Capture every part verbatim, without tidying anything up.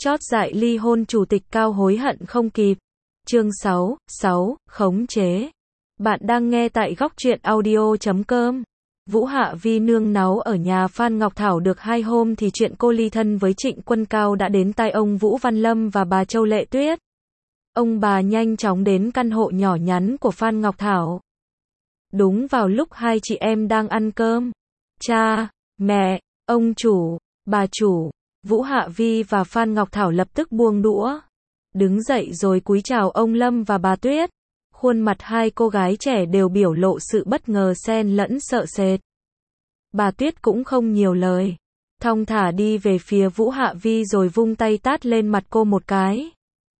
Chót dại ly hôn chủ tịch Cao hối hận không kịp. Chương sáu, sáu, khống chế. Bạn đang nghe tại góc truyện audio chấm com. Vũ Hạ Vi nương náu ở nhà Phan Ngọc Thảo được hai hôm thì chuyện cô ly thân với Trịnh Quân Cao đã đến tai ông Vũ Văn Lâm và bà Châu Lệ Tuyết. Ông bà nhanh chóng đến căn hộ nhỏ nhắn của Phan Ngọc Thảo. Đúng vào lúc hai chị em đang ăn cơm. Cha, mẹ, ông chủ, bà chủ, Vũ Hạ Vi và Phan Ngọc Thảo lập tức buông đũa. Đứng dậy rồi cúi chào ông Lâm và bà Tuyết. Khuôn mặt hai cô gái trẻ đều biểu lộ sự bất ngờ xen lẫn sợ sệt. Bà Tuyết cũng không nhiều lời. Thong thả đi về phía Vũ Hạ Vi rồi vung tay tát lên mặt cô một cái.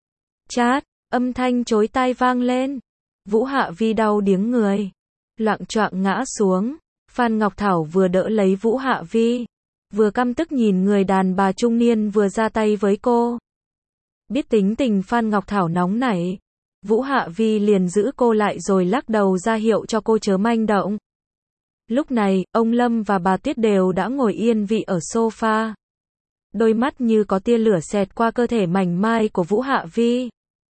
Chát, âm thanh chói tai vang lên. Vũ Hạ Vi đau điếng người. Loạng choạng ngã xuống. Phan Ngọc Thảo vừa đỡ lấy Vũ Hạ Vi, vừa căm tức nhìn người đàn bà trung niên vừa ra tay với cô. Biết tính tình Phan Ngọc Thảo nóng nảy, Vũ Hạ Vi liền giữ cô lại rồi lắc đầu ra hiệu cho cô chớ manh động. Lúc này, ông Lâm và bà Tuyết đều đã ngồi yên vị ở sofa. Đôi mắt như có tia lửa xẹt qua cơ thể mảnh mai của Vũ Hạ Vi.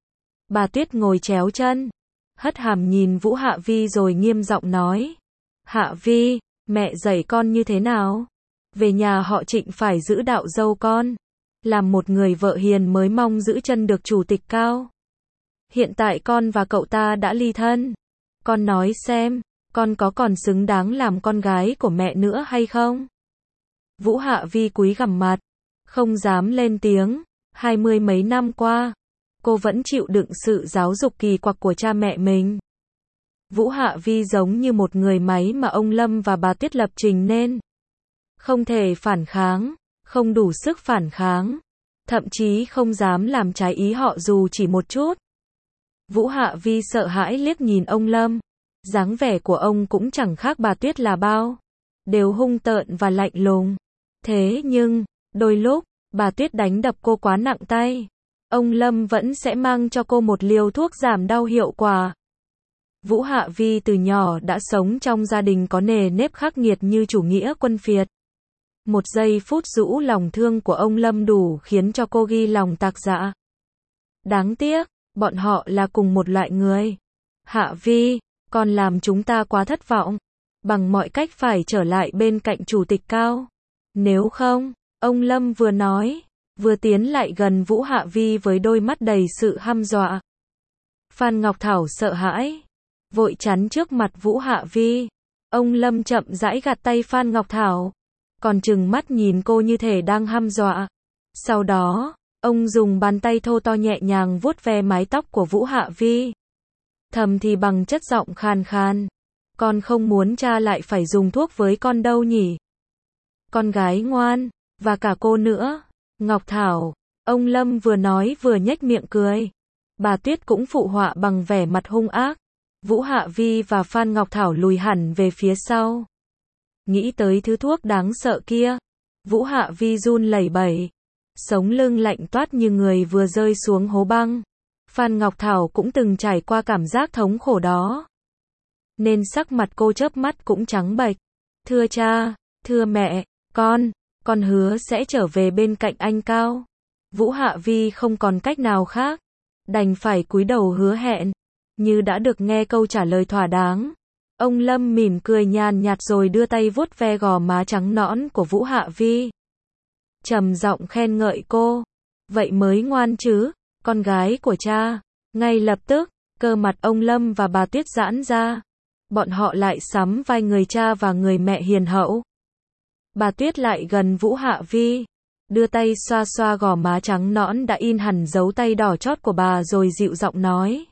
Bà Tuyết ngồi chéo chân, hất hàm nhìn Vũ Hạ Vi rồi nghiêm giọng nói. Hạ Vi, mẹ dạy con như thế nào? Về nhà họ Trịnh phải giữ đạo dâu con. Làm một người vợ hiền mới mong giữ chân được chủ tịch Cao. Hiện tại con và cậu ta đã ly thân. Con nói xem, con có còn xứng đáng làm con gái của mẹ nữa hay không? Vũ Hạ Vi cúi gằm mặt, không dám lên tiếng. Hai mươi mấy năm qua, cô vẫn chịu đựng sự giáo dục kỳ quặc của cha mẹ mình. Vũ Hạ Vi giống như một người máy mà ông Lâm và bà Tuyết lập trình nên. Không thể phản kháng, không đủ sức phản kháng, thậm chí không dám làm trái ý họ dù chỉ một chút. Vũ Hạ Vi sợ hãi liếc nhìn ông Lâm, dáng vẻ của ông cũng chẳng khác bà Tuyết là bao, đều hung tợn và lạnh lùng. Thế nhưng, đôi lúc, bà Tuyết đánh đập cô quá nặng tay, ông Lâm vẫn sẽ mang cho cô một liều thuốc giảm đau hiệu quả. Vũ Hạ Vi từ nhỏ đã sống trong gia đình có nề nếp khắc nghiệt như chủ nghĩa quân phiệt. Một giây phút rũ lòng thương của ông Lâm đủ khiến cho cô ghi lòng tạc dạ. Đáng tiếc, bọn họ là cùng một loại người. Hạ Vi, con làm chúng ta quá thất vọng. Bằng mọi cách phải trở lại bên cạnh chủ tịch Cao. Nếu không, ông Lâm vừa nói, vừa tiến lại gần Vũ Hạ Vi với đôi mắt đầy sự hăm dọa. Phan Ngọc Thảo sợ hãi, vội chắn trước mặt Vũ Hạ Vi. Ông Lâm chậm rãi gạt tay Phan Ngọc Thảo, còn trừng mắt nhìn cô như thể đang hăm dọa. Sau đó, ông dùng bàn tay thô to nhẹ nhàng vuốt ve mái tóc của Vũ Hạ Vi. Thầm thì bằng chất giọng khàn khàn. Con không muốn cha lại phải dùng thuốc với con đâu nhỉ? Con gái ngoan, và cả cô nữa. Ngọc Thảo, ông Lâm vừa nói vừa nhếch miệng cười. Bà Tuyết cũng phụ họa bằng vẻ mặt hung ác. Vũ Hạ Vi và Phan Ngọc Thảo lùi hẳn về phía sau. Nghĩ tới thứ thuốc đáng sợ kia, Vũ Hạ Vi run lẩy bẩy, sống lưng lạnh toát như người vừa rơi xuống hố băng. Phan Ngọc Thảo cũng từng trải qua cảm giác thống khổ đó, nên sắc mặt cô chớp mắt cũng trắng bệch. Thưa cha, thưa mẹ, con, con hứa sẽ trở về bên cạnh anh Cao. Vũ Hạ Vi không còn cách nào khác, đành phải cúi đầu hứa hẹn. Như đã được nghe câu trả lời thỏa đáng, ông Lâm mỉm cười nhàn nhạt rồi đưa tay vuốt ve gò má trắng nõn của Vũ Hạ Vi, trầm giọng khen ngợi cô. Vậy mới ngoan chứ, con gái của cha. Ngay lập tức, cơ mặt ông Lâm và bà Tuyết giãn ra. Bọn họ lại sắm vai người cha và người mẹ hiền hậu. Bà Tuyết lại gần Vũ Hạ Vi, đưa tay xoa xoa gò má trắng nõn đã in hẳn dấu tay đỏ chót của bà rồi dịu giọng nói.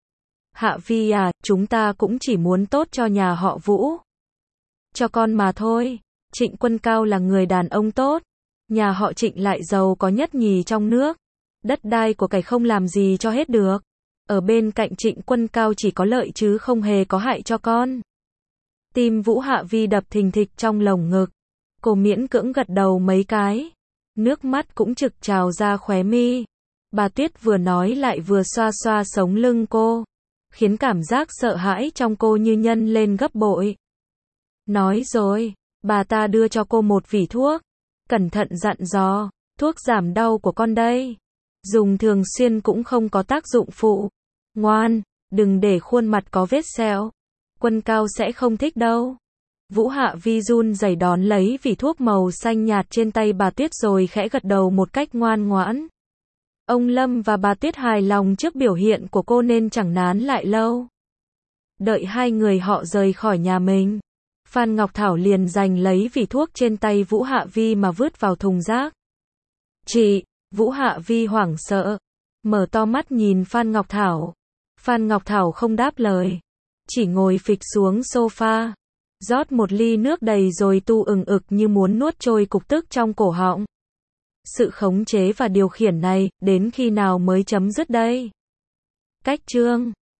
Hạ Vi à, chúng ta cũng chỉ muốn tốt cho nhà họ Vũ. Cho con mà thôi. Trịnh Quân Cao là người đàn ông tốt. Nhà họ Trịnh lại giàu có nhất nhì trong nước. Đất đai của cải không làm gì cho hết được. Ở bên cạnh Trịnh Quân Cao chỉ có lợi chứ không hề có hại cho con. Tim Vũ Hạ Vi đập thình thịch trong lồng ngực. Cô miễn cưỡng gật đầu mấy cái. Nước mắt cũng trực trào ra khóe mi. Bà Tuyết vừa nói lại vừa xoa xoa sống lưng cô, khiến cảm giác sợ hãi trong cô như nhân lên gấp bội. Nói rồi, bà ta đưa cho cô một vỉ thuốc, cẩn thận dặn dò. Thuốc giảm đau của con đây. Dùng thường xuyên cũng không có tác dụng phụ. Ngoan, đừng để khuôn mặt có vết sẹo. Quân Cao sẽ không thích đâu. Vũ Hạ Vi run rẩy đón lấy vỉ thuốc màu xanh nhạt trên tay bà Tuyết rồi khẽ gật đầu một cách ngoan ngoãn. Ông Lâm và bà Tuyết hài lòng trước biểu hiện của cô nên chẳng nán lại lâu. Đợi hai người họ rời khỏi nhà mình, Phan Ngọc Thảo liền giành lấy vỉ thuốc trên tay Vũ Hạ Vi mà vứt vào thùng rác. Chị, Vũ Hạ Vi hoảng sợ, mở to mắt nhìn Phan Ngọc Thảo. Phan Ngọc Thảo không đáp lời, chỉ ngồi phịch xuống sofa, rót một ly nước đầy rồi tu ừng ực như muốn nuốt trôi cục tức trong cổ họng. Sự khống chế và điều khiển này, đến khi nào mới chấm dứt đây? Cách chương